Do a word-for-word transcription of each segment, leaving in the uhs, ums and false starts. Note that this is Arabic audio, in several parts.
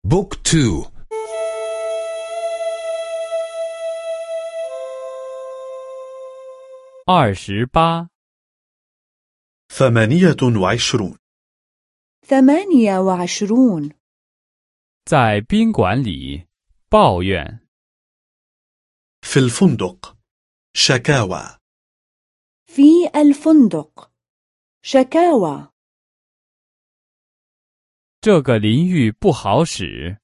بوك تو. أربعة. ثمانية وعشرون. ثمانية وعشرون. 在宾馆里抱怨。 في الفندق. شكاوى. في الفندق. شكاوى. 这个淋浴不好使。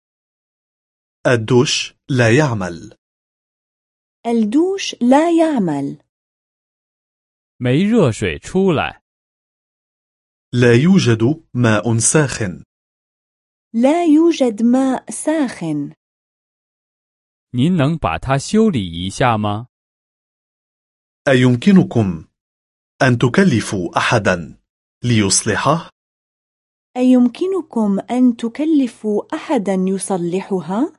الدوش لا يعمل. الدوش لا يعمل. 没热水出来。 لا يوجد ماء ساخن. لا يوجد ماء ساخن. 您能把它修理一下吗？ أيمكنكم أن تكلفوا أحدا ليصلحه؟ أيمكنكم أن تكلفوا أحدا يصلحها؟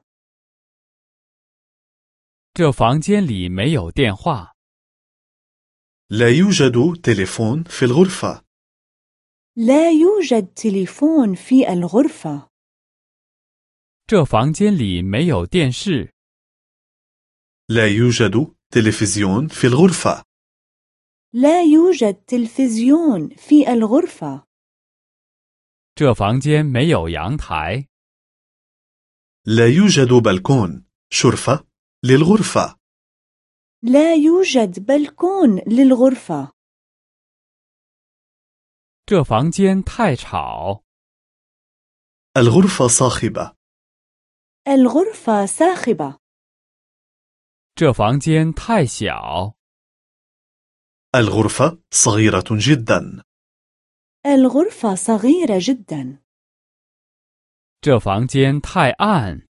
这房间里没有电话。 لا يوجد تليفون في الغرفة. لا يوجد تليفون في الغرفة. 这房间里没有电视。 لا يوجد تلفزيون في الغرفة. لا يوجد تلفزيون في الغرفة. 这房间没有阳台。 لا يوجد بلكون شرفة للغرفة. لا يوجد بلكون للغرفة. 这房间太吵。 الغرفة صاخبة. الغرفة صاخبة. 这房间太小。 الغرفة صغيرة جدا. الغرفة صغيرة جدا. 这房间太暗。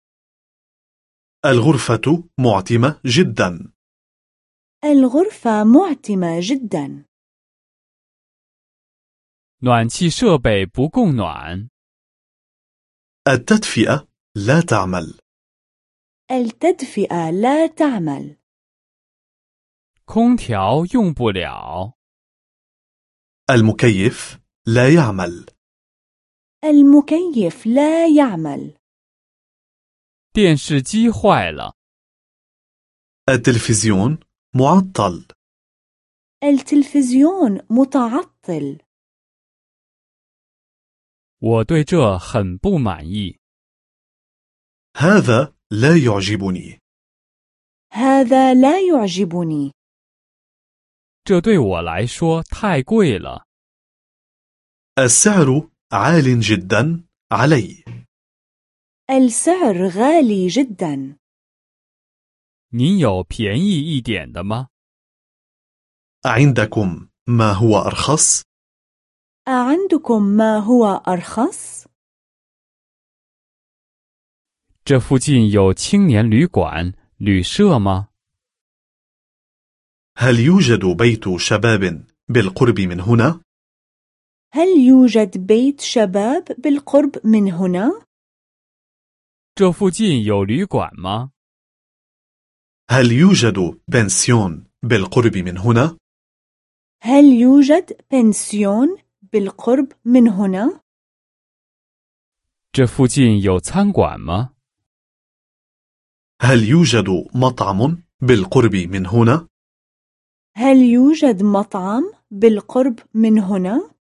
الغرفة معتمة جدا. الغرفة معتمة جدا. 暖气设备不供暖。 التدفئة لا تعمل. التدفئة لا تعمل. 空调用不了。 المكيف لا يعمل. المكيف لا يعمل. 电视机坏了。 التلفزيون معطل. التلفزيون متعطل. 我对这很不满意。 هذا لا يعجبني. هذا لا يعجبني. 这对我来说太贵了。 السعر عال جدا علي. السعر غالي جدا. 您有便宜一点的吗？ عندكم ما هو أرخص؟ أعندكم ما هو أرخص؟ 这附近有青年旅馆、旅社吗？ هل يوجد بيت شباب بالقرب من هنا؟ هل يوجد بيت شباب بالقرب من هنا؟ 这附近有旅馆吗？ هل يوجد بنسيون بالقرب من هنا؟ هل يوجد بنسيون بالقرب من هنا؟ 这附近有餐馆吗？ هل يوجد مطعم بالقرب من هنا؟ هل يوجد مطعم بالقرب من هنا؟